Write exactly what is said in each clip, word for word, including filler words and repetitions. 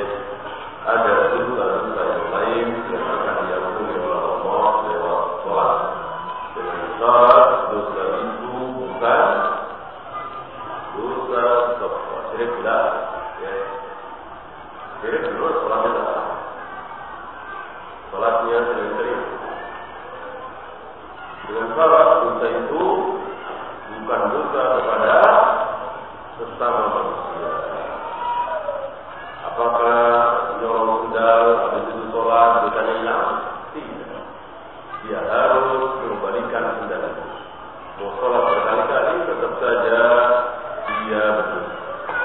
ada dosa-dosa yang lain yang akan diampuni oleh Allah lewat sholat. Dengan syarat dosa itu bukan dosa kafir, syirik tidak, ya. Syirik dulu sholatnya tidak, sholatnya sering-sering. Dengan syarat dosa itu bukan dosa kepada sesama manusia. Apakah nyolong sendal habis itu sholat dosanya hilang? Tidak. Dia harus mengembalikan sendal itu. Mau sholat berkali-kali tetap saja dia berdosa.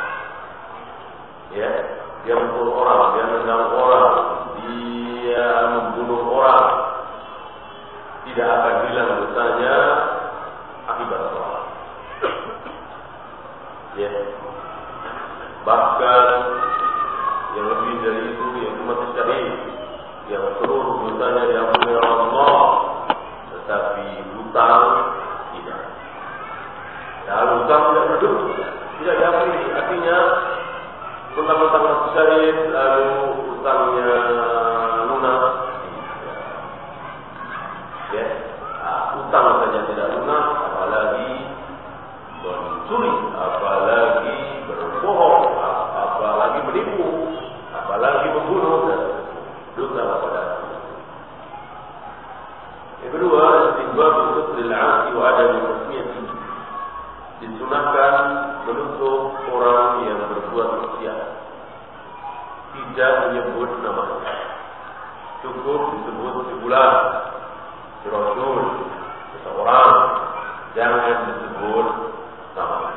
Ya, dia membunuh orang, dia menendang orang, dia membunuh orang, tidak akan hilang dosanya akibat sholat. Ya, bahkan yang lebih dari itu yaitu mati syahid, yang seluruh dosanya diampuni oleh Allah, tetapi hutang tidak. Kalau hutang tidak berdosa, tidak diampuni. Artinya mentang-mentang mati syahid lalu hutangnya lunas. Ya, nah, hutang saja tidak lunas, apalagi mencuri, apalagi berbohong, apalagi menipu, apalagi membunuh dan dosa kepada Allah. Yang kedua, istighfar untuk lil'ati wa adami husniyati. Disunahkan menutup orang yang berbuat maksiat, tidak menyebut namanya. Cukup disebut si fulan, si rasul, seseorang, jangan disebut namanya.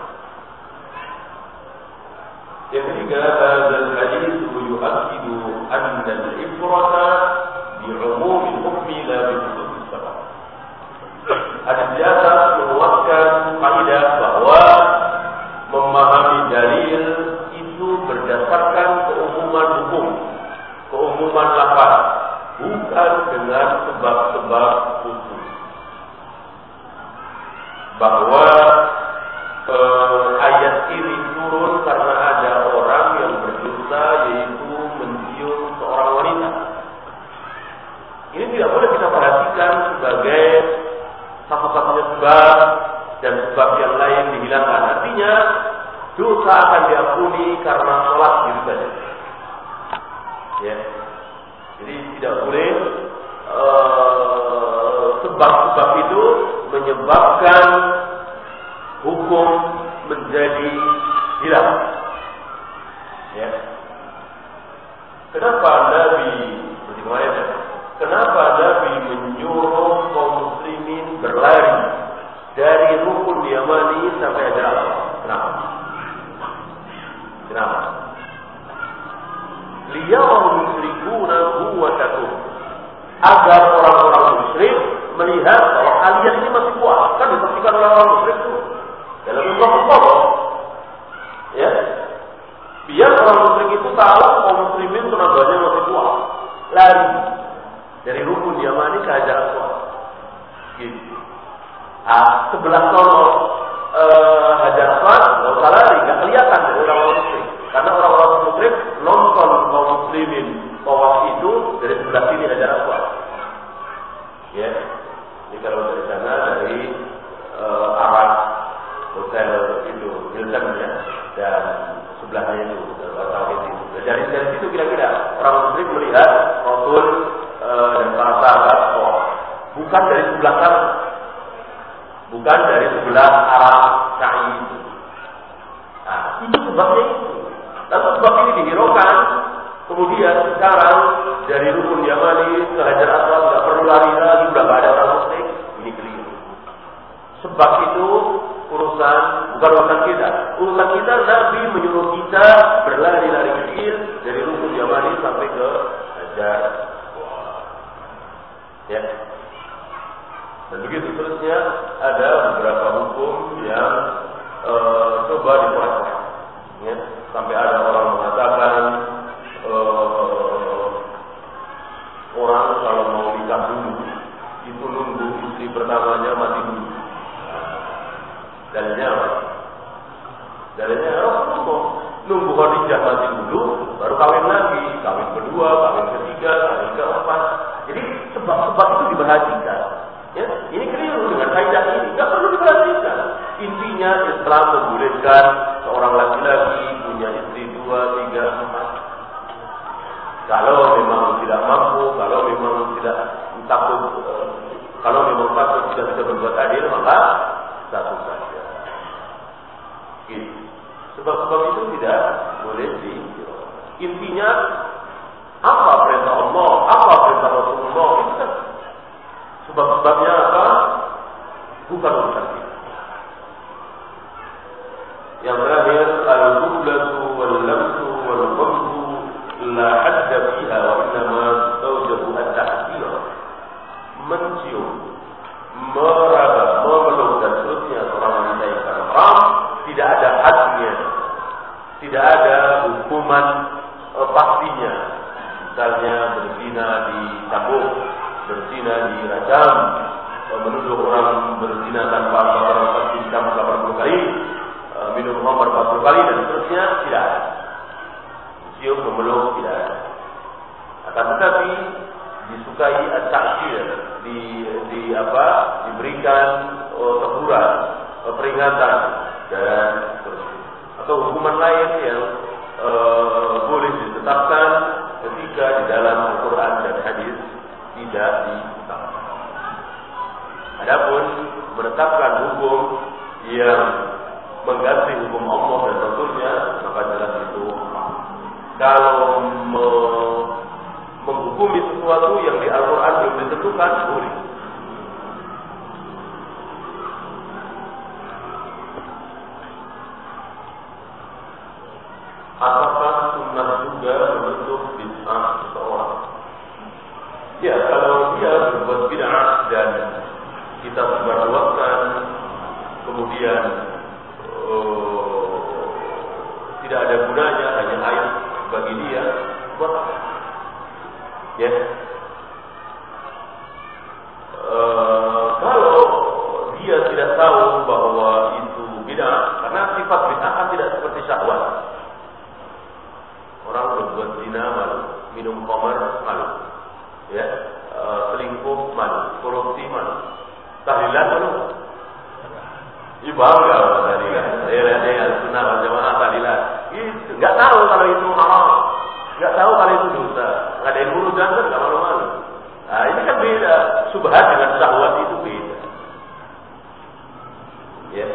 Yang ketiga, hadzal hadits yu'akkidu anna al-ibrata bi'umum al-hukmi la bi khusus as-sabab. Hadis di atas menguatkan kaidah bahwa memahami dalil itu berdasarkan keumuman hukum, keumuman lafaz, bukan dengan sebab-sebab khusus. Bahwa eh, ayat ini turun karena ada orang yang berdosa, yaitu mencium seorang wanita. Ini tidak boleh kita perhatikan sebagai satu-satunya sebab dan sebab yang lain dihilangkan. Artinya dosa akan diampuni karena sholat gitu saja. Ya. Jadi tidak boleh uh, sebab-sebab itu menyebabkan hukum menjadi hilang. Ya. Kenapa Nabi bagaimana? Kenapa Nabi menyuruh kaum muslimin berlari dari rukun Yamani sampai Hajar Aswad? Kenapa? Kenapa? Liya'ul musyrikuna quwwatakum, agar orang-orang musyrik melihat bahwa kalian ini masih kuat. Kan disaksikan oleh orang musyrik itu dalam Al-Qur'an. Ya, biar orang musyrik itu tahu kaum muslimin tenaganya masih kuat, lari dari rukun Yamani ke Hajar Aswad. Gitu. Ah, sebelah sono eh, Hajar Aswad nggak usah lari, nggak kelihatan dari orang-orang musyrik, karena orang-orang musyrik nonton kaum muslimin tawaf itu dari sebelah sini Hajar Aswad. Ya, jadi kalau dari sana dari uh, arah hotel itu Hilton ya, dan sebelahnya itu atau itu. Dari dari situ kira-kira orang musyrik melihat Rasul uh, dan para sahabat, oh, bukan dari sebelah kanan, bukan dari sebelah arah Sa'i itu. Nah, itu sebabnya itu. Lalu sebab ini dihiraukan. Kemudian sekarang dari rukun Yamani ke Hajar Aswad nggak perlu lari lagi, udah nggak ada orang musyrik. Ini keliru. Sebab itu urusan bukan urusan kita. Urusan kita, Nabi menyuruh kita berlari-lari kecil dari rukun Yamani sampai ke Hajar Aswad. Ya. Dan begitu terusnya ada beberapa hukum yang uh, coba dipraktek. Ya. Sampai ada orang mengatakan Uh, orang kalau mau nikah dulu itu nunggu istri pertamanya mati dulu. Dalilnya apa? Dalilnya Rasulullah nunggu Khadijah mati dulu baru kawin lagi. Kalau memang tidak mampu, kalau memang tidak takut, kalau memang takut tidak bisa berbuat adil, maka satu saja. Gitu. Sebab-sebab itu tidak boleh di. Intinya apa perintah Allah, apa perintah Rasulullah, itu kan sebab-sebabnya apa? Bukan urusan kita. Yang terakhir, al-qublatu wal-lamsu wal-qamsu la hadda fiha wa innama tawjabu at-tahsir. Mencium, meraba, memeluk dan seterusnya seorang wanita yang haram tidak ada hadnya, tidak ada hukuman eh, pastinya. Misalnya berzina dicambuk, berzina dirajam, menuduh orang berzina tanpa orang pasti dicambuk delapan puluh kali, minum khamar empat puluh kali dan seterusnya, tidak ada. Cium, memeluk, tidak ada. Akan tetapi disukai at-ta'zir, di, di apa? Diberikan oh, teguran, oh, peringatan dan seterusnya. Atau hukuman lain yang uh, boleh ditetapkan ketika di dalam Al-Quran dan hadis tidak ditetapkan. Adapun menetapkan hukum yang mengganti hukum Allah dan Rasulnya, maka jelas itu kalau me menghukumi sesuatu yang di Al-Quran belum ditentukan, boleh. Apakah sunnah juga menutup bid'ah seseorang? Ya, kalau dia berbuat bid'ah dan kita sebarluaskan, kemudian uh, tidak ada gunanya, hanya aib bagi dia, buat apa? Ya. Uh, kalau dia tidak tahu bahwa itu bid'ah, karena sifat bid'ah kan tidak seperti syahwat. Orang berbuat zina malu, minum khamar malu, ya, uh, selingkuh malu, korupsi malu, tahlilan malu. Ibu bangga tahlilan. Saya lihat ya sunnah wal jamaah tahlilan. Itu nggak tahu kalau itu haram, nggak tahu kalau itu dosa. Ngadain huru jantan nggak malu-malu. Nah ini kan beda. Subhat dengan syahwat itu beda. Ya.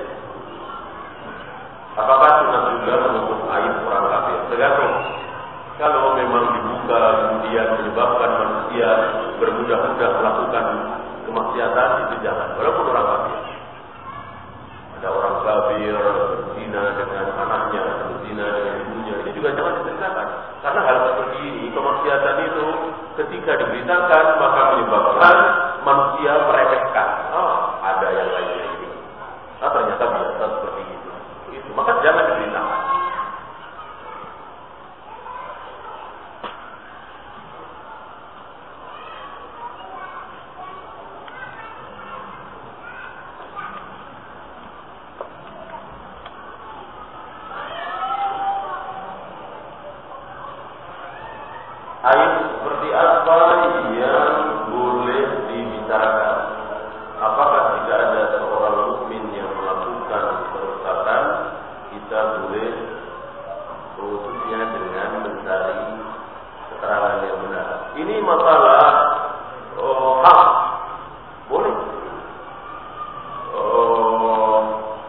Apakah sunnah juga menutup aib orang kafir? Tergantung. Kalau memang dibuka kemudian menyebabkan manusia bermudah-mudah melakukan kemaksiatan, itu jangan. Walaupun orang kafir. Ada orang kafir berzina dengan anaknya, berzina dengan ibunya, ini juga jangan diceritakan. Karena hal seperti ini, kemaksiatan itu ketika diberitakan maka menyebabkan manusia meremehkan. Oh, ada yang lainnya ini. Nah, ternyata biasa seperti itu. Itu. Maka jangan diberitakan. Aib seperti apa yang boleh dibicarakan? Apakah jika ada seorang mukmin yang melakukan kerusakan, kita boleh khususnya dengan mencari keterangan yang benar? Ini masalah oh, hak, boleh. Oh,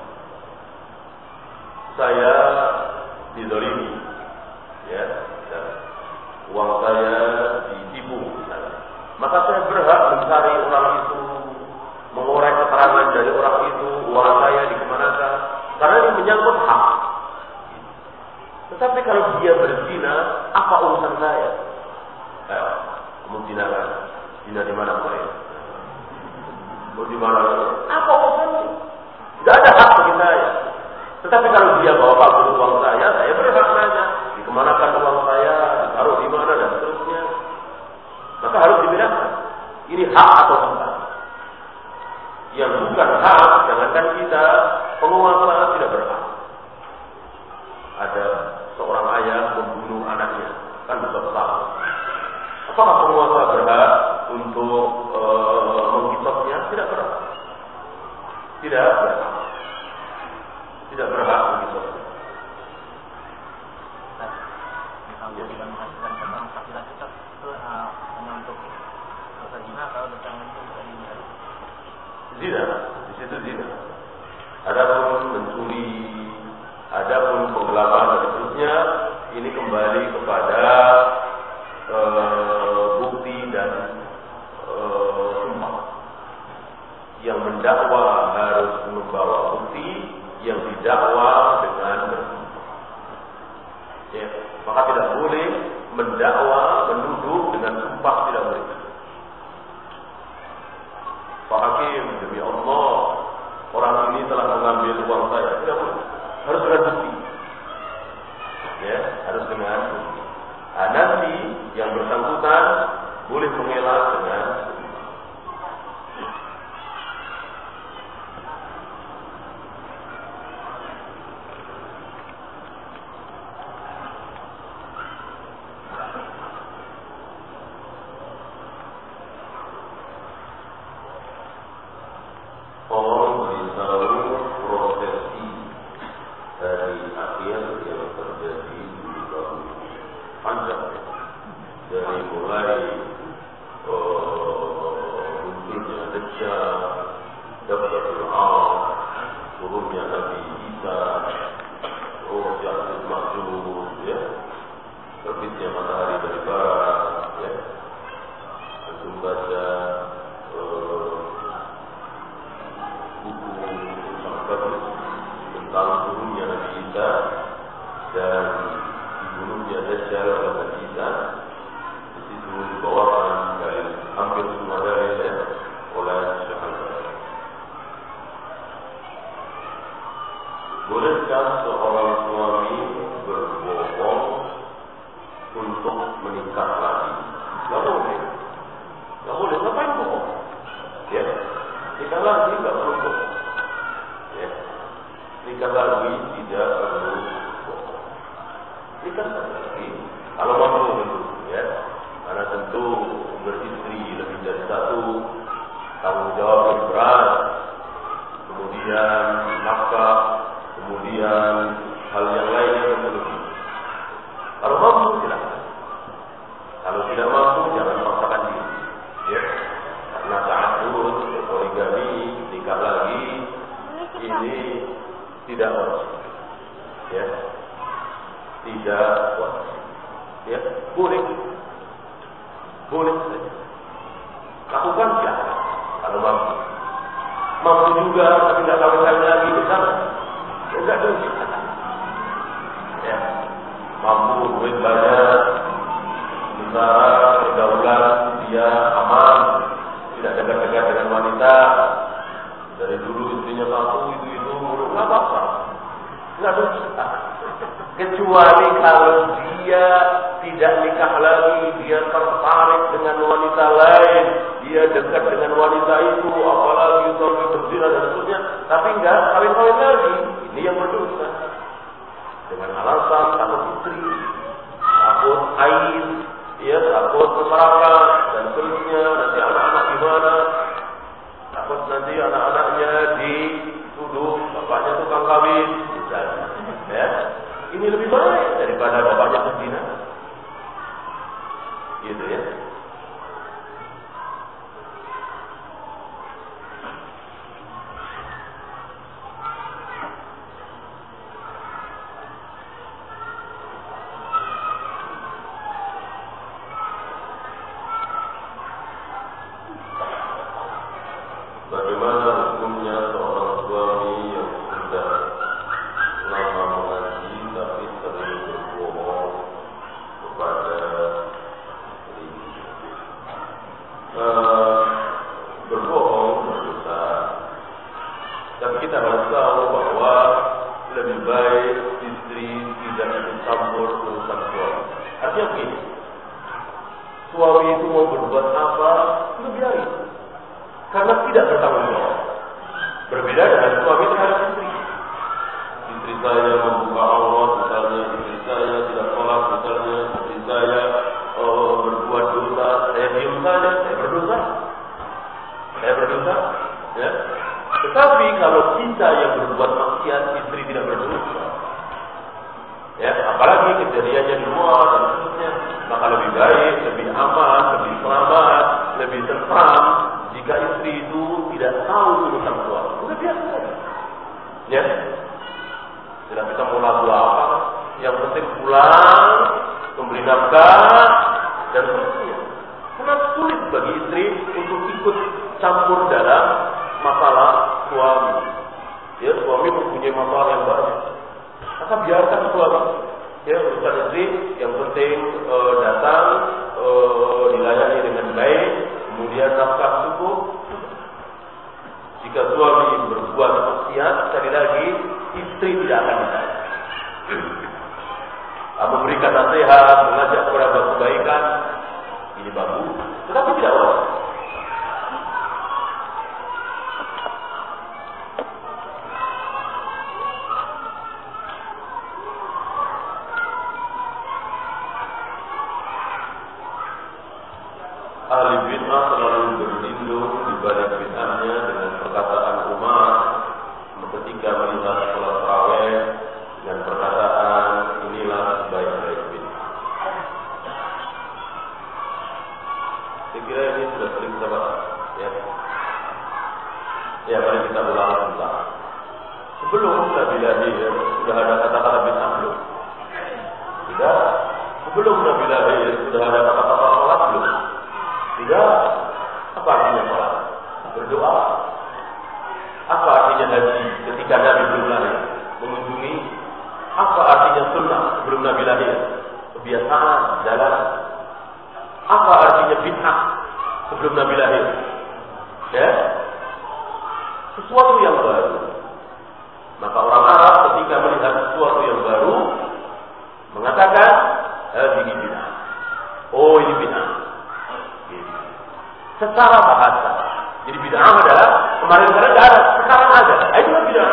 saya dizalimi, ya. Uang saya ditipu misalnya. Maka saya berhak mencari orang itu, mengorek keterangan dari orang itu, uang saya dikemanakan, karena ini menyangkut hak. Tetapi kalau dia berzina, apa urusan saya? Eh, kamu zina kan? Zina di mana saya? Mau di mana? Apa urusannya? Tidak ada hak bagi saya. Tetapi kalau dia bawa kabur uang saya, saya berhak nanya, dikemanakan uang saya? Taruh di mana dan seterusnya. Maka harus dibedakan. Ini hak atau bukan. Yang bukan hak, jangankan kita, penguasa tidak berhak. Ada seorang ayah membunuh anaknya, kan besar-besar. Apakah penguasa berhak untuk e, menghisapnya? Tidak berhak. Tidak berhak. Tidak berhak menghisapnya. Kalau yang menghasilkan kembang laki-laki zina, di situ zina. Adapun mencuri, adapun penggelapan dan seterusnya, ini kembali kepada e, bukti dan e, sumpah. Yang mendakwa harus membawa bukti, yang didakwa dengan bersumpah. Ya, maka tidak boleh mendakwa, menuduh dengan sumpah, tidak boleh. Pak Hakim, demi Allah, orang ini telah mengambil uang saya, tidak boleh. Harus dengan bukti. Ya, harus dengan bukti. Nah, nanti yang bersangkutan boleh mengelak dengan kecuali kalau dia tidak nikah lagi, dia tertarik dengan wanita lain, dia dekat dengan wanita itu, apalagi suami berzina dan seterusnya, tapi enggak kawin-kawin lagi, ini yang berdosa. Dengan alasan takut istri, takut haid, ya takut masyarakat dan seterusnya, nanti anak-anak gimana, takut nanti anak-anaknya dituduh bapaknya tukang kawin, misalnya, ya. Ini lebih baik daripada bapaknya berzina. Gitu ya. Bagaimana hukumnya seorang suami yang sudah lama mengaji tapi sering berbohong kepada istri? Uh, berbohong berdosa. Tapi kita harus tahu bahwa lebih baik istri tidak ikut campur urusan suami. Artinya begini, suami itu mau berbuat apa, itu biarin. Karena tidak bertanggung jawab. Berbeda dengan suami terhadap istri. Istri saya membuka aurat, misalnya istri saya tidak sholat, misalnya istri saya oh, berbuat dosa, saya diam saja, saya berdosa, saya berdosa. Ya. Tetapi kalau kita yang berbuat maksiat, istri tidak berdosa. Ya, apalagi kejadiannya di luar dan seterusnya, maka lebih baik, lebih aman, lebih selamat, lebih tentram jika istri itu tidak tahu Ya, tidak kita mau lagu apa, yang penting pulang, memberi nafkah dan seterusnya. Karena sulit bagi istri untuk ikut campur dalam masalah suami. Ya, suami mempunyai masalah yang banyak. Maka biarkan suami. Ya, urusan istri yang penting e, datang, e, dilayani dengan baik, kemudian nafkah cukup. Jika suami berbuat maksiat, sekali lagi istri tidak akan ditanya. Memberikan nasihat, mengajak kepada kebaikan, ini bagus, tetapi tidak wajib. Ahli bid'ah selalu berlindung di balik bid'ahnya dengan perkataan umat ketika melihat sholat tarawih dengan perkataan inilah sebaik-baik bid'ah. Saya kira ini sudah sering kita bahas, ya. Ya, mari kita ulang ulang. Sebelum Nabi lahir sudah ada kata-kata bid'ah belum? Tidak. Sebelum Nabi lahir sudah ada kata-kata sholat belum? Tidak. Apa artinya sholat? Berdoa. Apa artinya haji ketika Nabi belum lahir? Mengunjungi. Apa artinya sunnah sebelum Nabi lahir? Kebiasaan, jalan. Apa artinya bid'ah sebelum Nabi lahir? Ya, sesuatu yang baru. Maka orang Arab ketika melihat sesuatu yang baru mengatakan, ini bid'ah. Oh, ini bid'ah. Secara bahasa. Jadi bid'ah adalah kemarin-kemarin tidak ada, sekarang ada. Itulah bid'ah.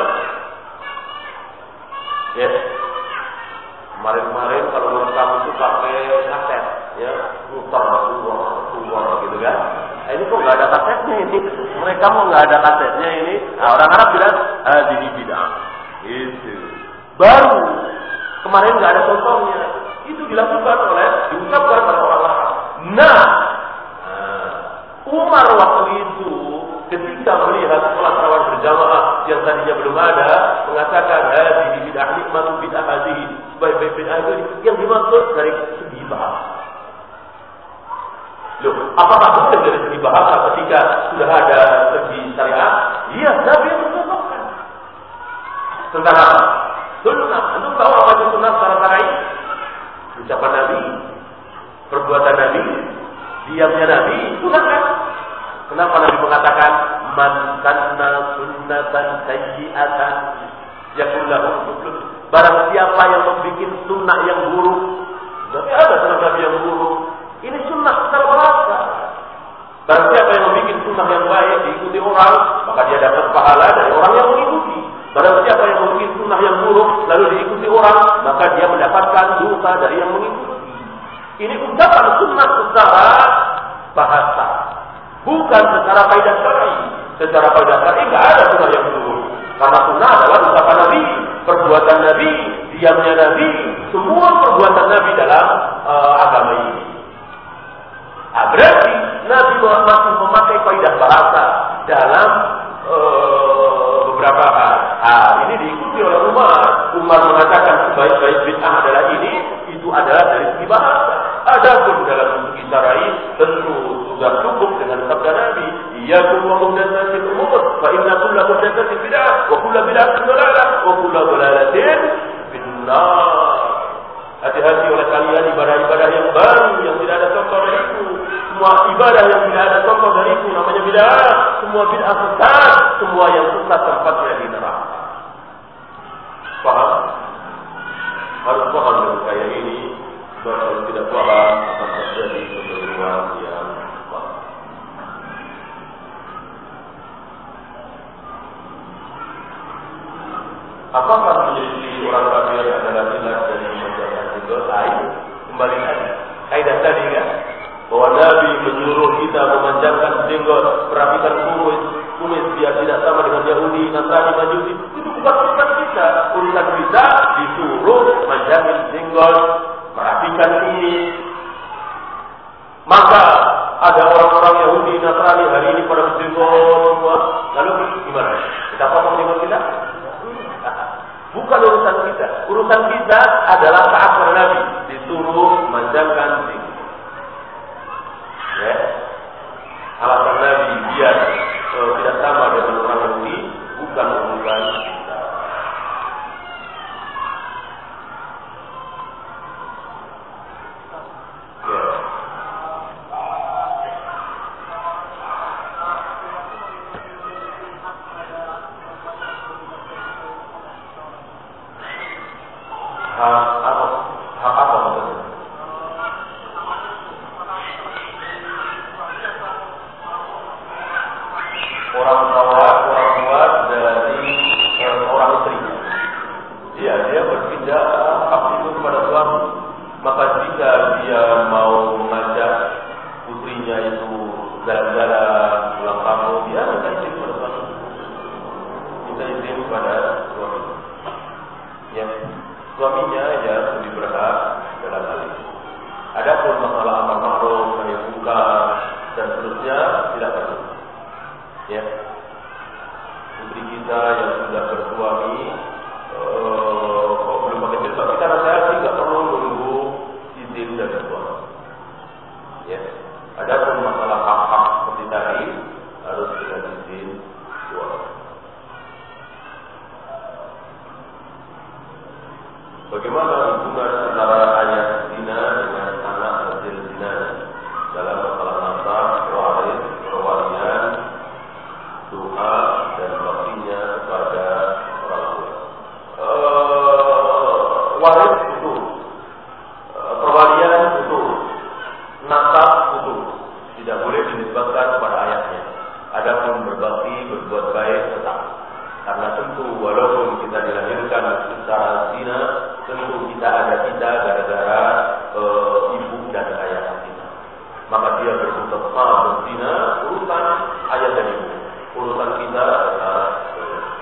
Ya. Kemarin-kemarin kalau merekam itu pakai kaset, ya, putar keluar, keluar gitu kan. Nah, ini kok nggak ada kasetnya ini? Mereka mau nggak ada kasetnya ini? Nah, orang Arab bilang, ah, ini bid'ah. Itu baru. Kemarin nggak ada contohnya. Itu dilakukan oleh, diucapkan oleh orang Arab. Nah, Umar waktu itu ketika melihat sholat tarawih berjamaah yang tadinya belum ada, mengatakan hadhihi bid'ah nikmatu bid'ah hadhihi, sebaik-baik bid'ah itu yang dimaksud dari segi bahasa. Loh, apakah boleh dari segi bahasa ketika sudah ada segi syariat? Iya, Nabi mencontohkan. Tentang apa? Sunnah. Antum tahu apa itu sunnah secara syar'i? Ucapan Nabi, perbuatan Nabi, diamnya Nabi, sunnah kan? Kenapa Nabi mengatakan man sanna sunnatan sayyi'atan yakul lahu kufrun? Barang siapa yang membuat sunnah yang buruk, berarti ada sunnah Nabi yang buruk. Ini sunnah secara bahasa. Barang siapa yang membuat sunnah yang baik diikuti orang, maka dia dapat pahala dari orang yang mengikuti. Barang siapa yang membuat sunnah yang buruk lalu diikuti orang, maka dia mendapatkan dosa dari yang mengikuti. Ini ucapan sunnah secara bahasa, bukan secara kaidah syar'i. Secara kaidah syar'i enggak ada sunnah yang buruk. Karena sunnah adalah ucapan Nabi, perbuatan Nabi, diamnya Nabi, semua perbuatan Nabi dalam uh, agama ini. Nah, berarti Nabi masih memakai kaidah bahasa dalam uh, beberapa hal. Nah, ini diikuti oleh Umar. Umar mengatakan sebaik-baik bid'ah adalah ini, itu adalah dari segi bahasa. Adapun dalam segi syar'i tentu sudah cukup dengan sabda Nabi, iyyakum wa muhdatsatil umur, fa inna kulla muhdatsatin bid'ah, wa kulla bid'atin dhalalah, wa kulla dhalalatin finnar. Hati-hati oleh kalian ibadah-ibadah yang baru yang tidak ada contoh dariku. Semua ibadah yang tidak ada contoh dariku namanya bid'ah. Semua bid'ah sesat, semua yang sesat tempatnya di neraka. Paham? Harus paham dengan kayak ini. Kalau tidak paham akan terjadi kekeliruan yang paham. Apakah menjadi orang kafir adalah ilah dari menjaga jenggot? Ayo, kembali lagi. Kaidah tadi kan, bahwa Nabi menyuruh kita memanjangkan jenggot, merapikan kumis, kumis biar tidak sama dengan Yahudi, Nasrani, Majusi. Itu bukan urusan kita. Urusan kita disuruh manjangin jenggot, merapikan ini. Maka ada orang-orang Yahudi, Nasrani hari ini pada berjenggot semua. Lalu gimana? Kita potong jenggot kita? urusan kita adalah taat kepada Nabi, disuruh memanjangkan zikir. Ya. Alasan Nabi biar uh, tidak sama dengan orang Yahudi, bukan urusan kita. Ya. Hak apa? Hak apa maksudnya? Orang tua, orang tua dari eh, orang istrinya. Iya, dia berpindah hak itu kepada suami. Maka jika dia mau mengajak putrinya itu jalan-jalan pulang kampung, dia minta izin kepada suami. Minta izin kepada suami. Ya. Suaminya ya lebih berhak dalam hal ini. Adapun masalah amar ma'ruf, nahi munkar dan seterusnya tidak perlu. Ya, putri kita yang sudah bersuami, uh, kok belum pakai jilbab, kita nasihat tidak perlu menunggu izin dari suami. Ya, adapun masalah hak-hak seperti tadi harus dengan izin suami. Bagaimana hubungan antara ayah zina dengan anak hasil zina dalam masalah nasab, waris, perwalian, doa dan baktinya kepada orang tua? Uh, waris betul, uh, perwalian betul, nasab betul, tidak boleh dinisbatkan kepada ayahnya. Adapun berbakti, berbuat baik tetap. Karena tentu walaupun kita dilahirkan secara zina, tentu kita ada kita gara-gara e, ibu dan ayah kita. Maka dia berbuat salah berzina, urusan ayah dan ibu. Urusan kita adalah e,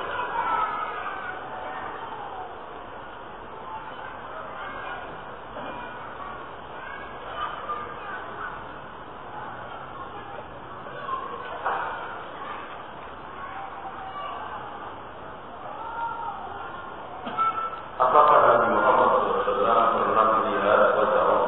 apakah Nabi Muhammad shallallahu alaihi wasallam pernah melihat wajah Allah?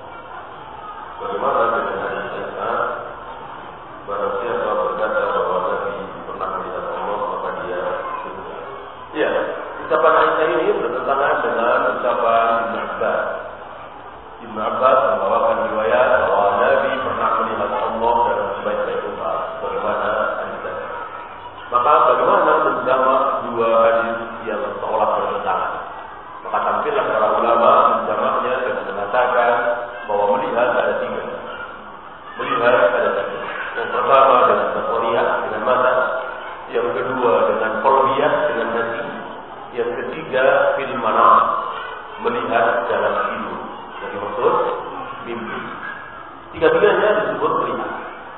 Bagaimana dengan hadis Aisyah? Barang siapa berkata bahwa Nabi pernah melihat Allah, maka dia surga. Ya, ucapan Aisyah ini bertentangan dengan ucapan Ibn Abbas. Ibn Abbas membawakan riwayat bahwa Nabi pernah melihat Allah dalam sebaik-baik rupa. Bagaimana hadis tadi? Maka bagaimana menjamak dua hadis yang seolah bertentangan? Maka tampillah para ulama menjamaknya dengan mengatakan bahwa melihat ada tiga. Melihat ada tiga. Yang pertama dengan basariyah, dengan mata. Yang kedua dengan qalbiyah, dengan hati. Yang ketiga fil manam, melihat dalam tidur. Jadi maksud mimpi. Tiga-tiganya disebut melihat.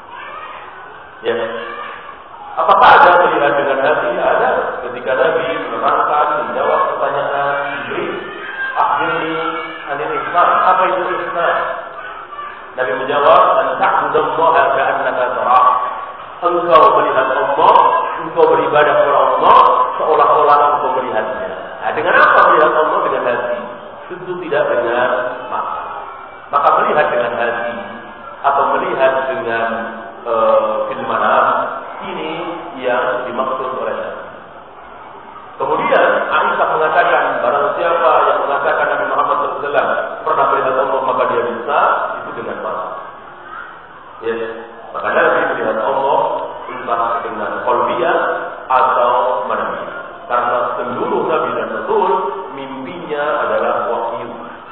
Ya. Apakah ada melihat dengan hati? Ada. Ketika Nabi menerangkan, menjawab pertanyaan Jibril, akhirni anil ihsan. Apa itu ihsan? Nabi menjawab, an ta'budallaha ka'annaka tarah. Engkau melihat Allah, engkau beribadah kepada Allah seolah-olah engkau melihatnya. Nah, dengan apa melihat Allah? Dengan hati. Tentu tidak dengan mata. Maka melihat dengan hati atau melihat dengan uh, fil manam, ini yang dimaksud oleh Nabi. Kemudian Aisyah mengatakan, barang siapa yang mengatakan Nabi Muhammad shallallahu alaihi wasallam pernah melihat Allah maka dia bisa, itu dengan mata. Ya, maka Nabi melihat Allah entah dengan qalbiyah atau manamiyah. Karena seluruh Nabi dan Rasul mimpinya adalah wahyu.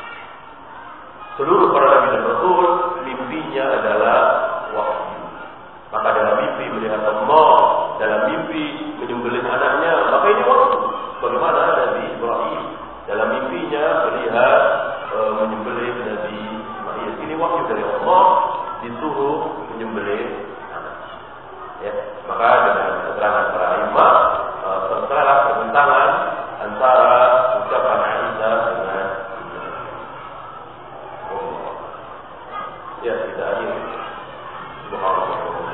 Seluruh para Nabi dan Rasul mimpinya adalah wahyu. Maka dalam mimpi melihat Allah, dalam mimpi menyembelih anaknya, maka ini waktu. Bagaimana Nabi Ibrahim dalam mimpinya melihat e, menyembelih Nabi Ismail. Ini waktu dari Allah, disuruh menyembelih anak. Ya, maka dengan keterangan para imam e, terserah pertentangan antara ucapan Aisyah dengan oh. Ya, tidak ini. Subhanallah.